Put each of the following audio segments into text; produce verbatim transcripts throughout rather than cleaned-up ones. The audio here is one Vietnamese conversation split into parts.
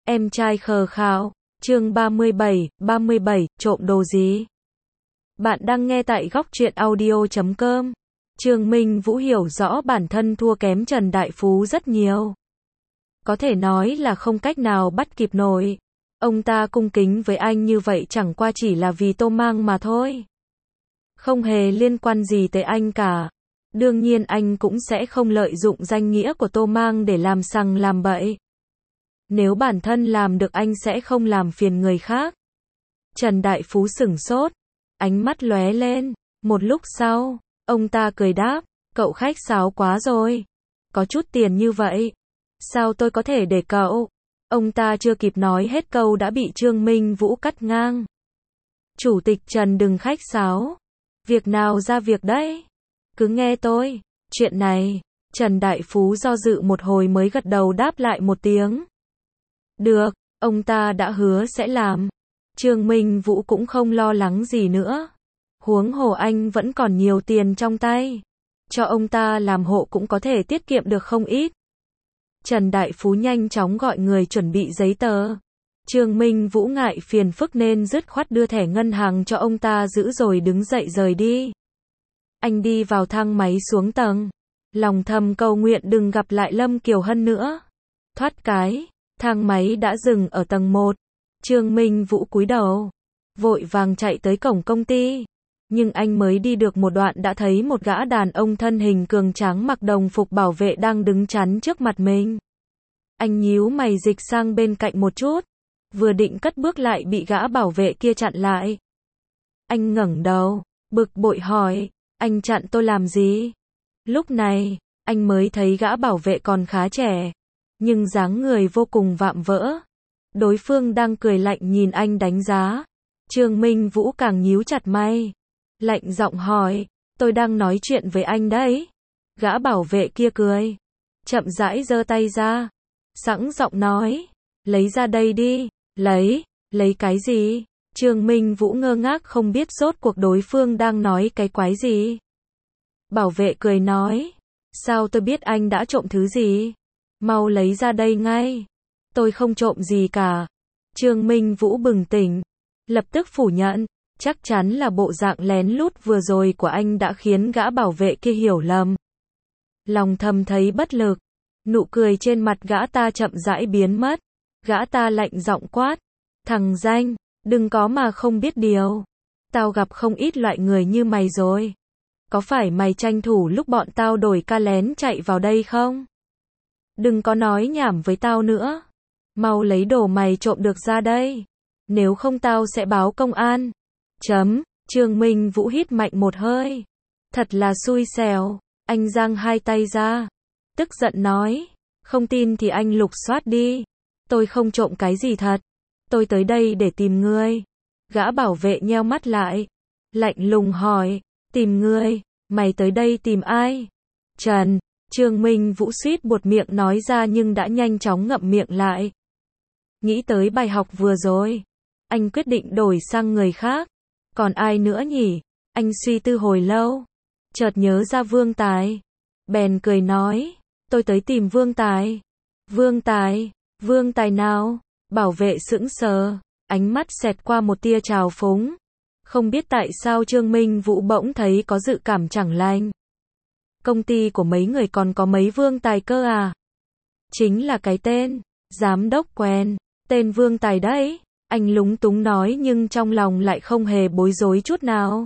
Em trai khờ khạo, chương ba mươi bảy, ba mươi bảy, trộm đồ gì? Bạn đang nghe tại góc truyện audio chấm com. Trương Minh Vũ hiểu rõ bản thân thua kém Trần Đại Phú rất nhiều. Có thể nói là không cách nào bắt kịp nổi. Ông ta cung kính với anh như vậy chẳng qua chỉ là vì Tô Mang mà thôi. Không hề liên quan gì tới anh cả. Đương nhiên anh cũng sẽ không lợi dụng danh nghĩa của Tô Mang để làm sằng làm bậy. Nếu bản thân làm được anh sẽ không làm phiền người khác. Trần Đại Phú sửng sốt, ánh mắt lóe lên. Một lúc sau, ông ta cười đáp, cậu khách sáo quá rồi. Có chút tiền như vậy, sao tôi có thể để cậu? Ông ta chưa kịp nói hết câu đã bị Trương Minh Vũ cắt ngang. Chủ tịch Trần đừng khách sáo. Việc nào ra việc đấy? Cứ nghe tôi. Chuyện này, Trần Đại Phú do dự một hồi mới gật đầu đáp lại một tiếng. Được, ông ta đã hứa sẽ làm. Trương Minh Vũ cũng không lo lắng gì nữa. Huống hồ anh vẫn còn nhiều tiền trong tay. Cho ông ta làm hộ cũng có thể tiết kiệm được không ít. Trần Đại Phú nhanh chóng gọi người chuẩn bị giấy tờ. Trương Minh Vũ ngại phiền phức nên dứt khoát đưa thẻ ngân hàng cho ông ta giữ rồi đứng dậy rời đi. Anh đi vào thang máy xuống tầng. Lòng thầm cầu nguyện đừng gặp lại Lâm Kiều Hân nữa. Thoát cái, thang máy đã dừng ở tầng một. Trương Minh Vũ cúi đầu, vội vàng chạy tới cổng công ty. Nhưng anh mới đi được một đoạn đã thấy một gã đàn ông thân hình cường tráng mặc đồng phục bảo vệ đang đứng chắn trước mặt mình. Anh nhíu mày dịch sang bên cạnh một chút. Vừa định cất bước lại bị gã bảo vệ kia chặn lại. Anh ngẩng đầu, bực bội hỏi, anh chặn tôi làm gì? Lúc này, anh mới thấy gã bảo vệ còn khá trẻ, nhưng dáng người vô cùng vạm vỡ. Đối phương đang cười lạnh nhìn anh đánh giá. Trương Minh Vũ càng nhíu chặt mày. Lạnh giọng hỏi, tôi đang nói chuyện với anh đấy. Gã bảo vệ kia cười. Chậm rãi giơ tay ra. Sẵn giọng nói, lấy ra đây đi. Lấy, lấy cái gì? Trương Minh Vũ ngơ ngác không biết rốt cuộc đối phương đang nói cái quái gì. Bảo vệ cười nói, sao tôi biết anh đã trộm thứ gì? Mau lấy ra đây ngay. Tôi không trộm gì cả. Trương Minh Vũ bừng tỉnh, lập tức phủ nhận, chắc chắn là bộ dạng lén lút vừa rồi của anh đã khiến gã bảo vệ kia hiểu lầm. Lòng thầm thấy bất lực, nụ cười trên mặt gã ta chậm rãi biến mất. Gã ta lạnh giọng quát, thằng danh, đừng có mà không biết điều. Tao gặp không ít loại người như mày rồi. Có phải mày tranh thủ lúc bọn tao đổi ca lén chạy vào đây không? Đừng có nói nhảm với tao nữa. Mau lấy đồ mày trộm được ra đây. Nếu không tao sẽ báo công an. Chấm, Trương Minh Vũ hít mạnh một hơi. Thật là xui xẻo. Anh giang hai tay ra. Tức giận nói, không tin thì anh lục soát đi. Tôi không trộm cái gì thật. Tôi tới đây để tìm ngươi. Gã bảo vệ nheo mắt lại. Lạnh lùng hỏi, tìm ngươi, mày tới đây tìm ai? Trần, Trương Minh Vũ suýt buột miệng nói ra nhưng đã nhanh chóng ngậm miệng lại. Nghĩ tới bài học vừa rồi, anh quyết định đổi sang người khác. Còn ai nữa nhỉ? Anh suy tư hồi lâu, chợt nhớ ra Vương Tài. Bèn cười nói, tôi tới tìm Vương Tài. Vương Tài, Vương Tài nào? Bảo vệ sững sờ, ánh mắt xẹt qua một tia trào phúng. Không biết tại sao Trương Minh Vũ bỗng thấy có dự cảm chẳng lành. Công ty của mấy người còn có mấy Vương Tài cơ à? Chính là cái tên, giám đốc quen, tên Vương Tài đấy. Anh lúng túng nói nhưng trong lòng lại không hề bối rối chút nào.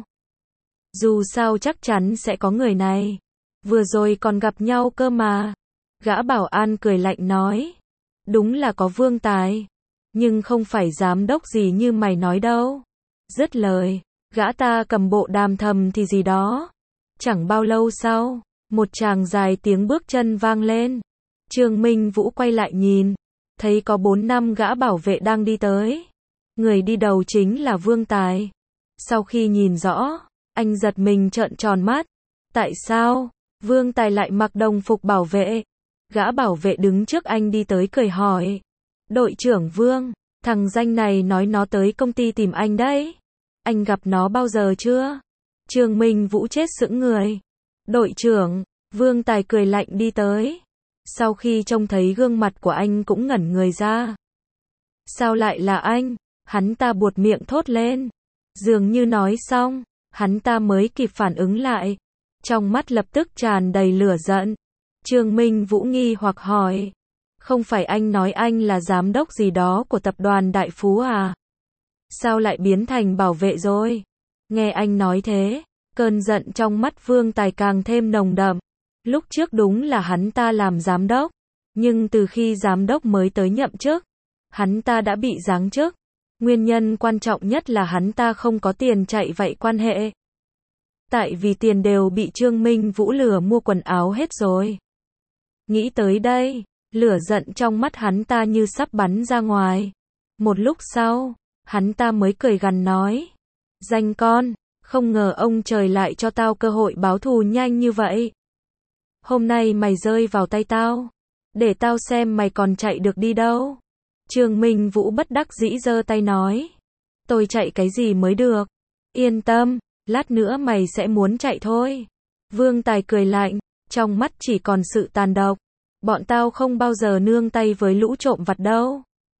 Dù sao chắc chắn sẽ có người này. Vừa rồi còn gặp nhau cơ mà. Gã bảo an cười lạnh nói. Đúng là có Vương Tài. Nhưng không phải giám đốc gì như mày nói đâu. Dứt lời, gã ta cầm bộ đàm thầm thì gì đó. Chẳng bao lâu sau, một tràng dài tiếng bước chân vang lên. Trương Minh Vũ quay lại nhìn, thấy có bốn năm gã bảo vệ đang đi tới. Người đi đầu chính là Vương Tài. Sau khi nhìn rõ, anh giật mình trợn tròn mắt. Tại sao Vương Tài lại mặc đồng phục bảo vệ? Gã bảo vệ đứng trước anh đi tới cười hỏi. Đội trưởng Vương, thằng danh này nói nó tới công ty tìm anh đấy. Anh gặp nó bao giờ chưa? Trương Minh Vũ chết sững người. Đội trưởng, Vương Tài cười lạnh đi tới. Sau khi trông thấy gương mặt của anh cũng ngẩn người ra. Sao lại là anh? Hắn ta buột miệng thốt lên. Dường như nói xong, hắn ta mới kịp phản ứng lại. Trong mắt lập tức tràn đầy lửa giận. Trương Minh Vũ nghi hoặc hỏi. Không phải anh nói anh là giám đốc gì đó của tập đoàn Đại Phú à? Sao lại biến thành bảo vệ rồi? Nghe anh nói thế, cơn giận trong mắt Vương Tài càng thêm nồng đậm. Lúc trước đúng là hắn ta làm giám đốc, nhưng từ khi giám đốc mới tới nhậm chức, hắn ta đã bị giáng chức. Nguyên nhân quan trọng nhất là hắn ta không có tiền chạy vậy quan hệ. Tại vì tiền đều bị Trương Minh Vũ lừa mua quần áo hết rồi. Nghĩ tới đây, lửa giận trong mắt hắn ta như sắp bắn ra ngoài. Một lúc sau, hắn ta mới cười gằn nói. Danh con, không ngờ ông trời lại cho tao cơ hội báo thù nhanh như vậy. Hôm nay mày rơi vào tay tao, để tao xem mày còn chạy được đi đâu. Trương Minh Vũ bất đắc dĩ giơ tay nói. Tôi chạy cái gì mới được. Yên tâm, lát nữa mày sẽ muốn chạy thôi. Vương Tài cười lạnh, trong mắt chỉ còn sự tàn độc. Bọn tao không bao giờ nương tay với lũ trộm vặt đâu.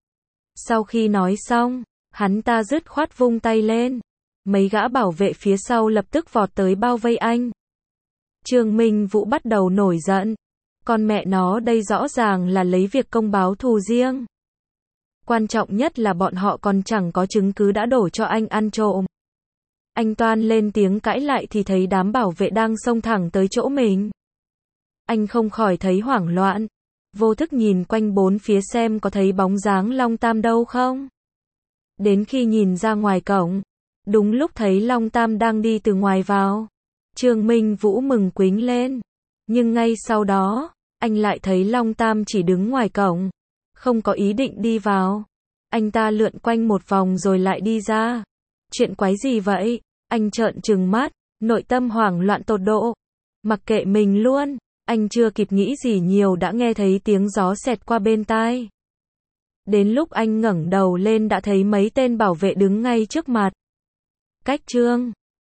Sau khi nói xong, hắn ta dứt khoát vung tay lên. Mấy gã bảo vệ phía sau lập tức vọt tới bao vây anh. Trương Minh Vũ bắt đầu nổi giận. Con mẹ nó đây rõ ràng là lấy việc công báo thù riêng. Quan trọng nhất là bọn họ còn chẳng có chứng cứ đã đổ cho anh ăn trộm. Anh toan lên tiếng cãi lại thì thấy đám bảo vệ đang xông thẳng tới chỗ mình. Anh không khỏi thấy hoảng loạn. Vô thức nhìn quanh bốn phía xem có thấy bóng dáng Long Tam đâu không. Đến khi nhìn ra ngoài cổng, đúng lúc thấy Long Tam đang đi từ ngoài vào. Trương Minh Vũ mừng quính lên. Nhưng ngay sau đó, anh lại thấy Long Tam chỉ đứng ngoài cổng, không có ý định đi vào. Anh ta lượn quanh một vòng rồi lại đi ra. Chuyện quái gì vậy? Anh trợn trừng mắt, nội tâm hoảng loạn tột độ. Mặc kệ mình luôn, anh chưa kịp nghĩ gì nhiều đã nghe thấy tiếng gió xẹt qua bên tai. Đến lúc anh ngẩng đầu lên đã thấy mấy tên bảo vệ đứng ngay trước mặt. Cách Trương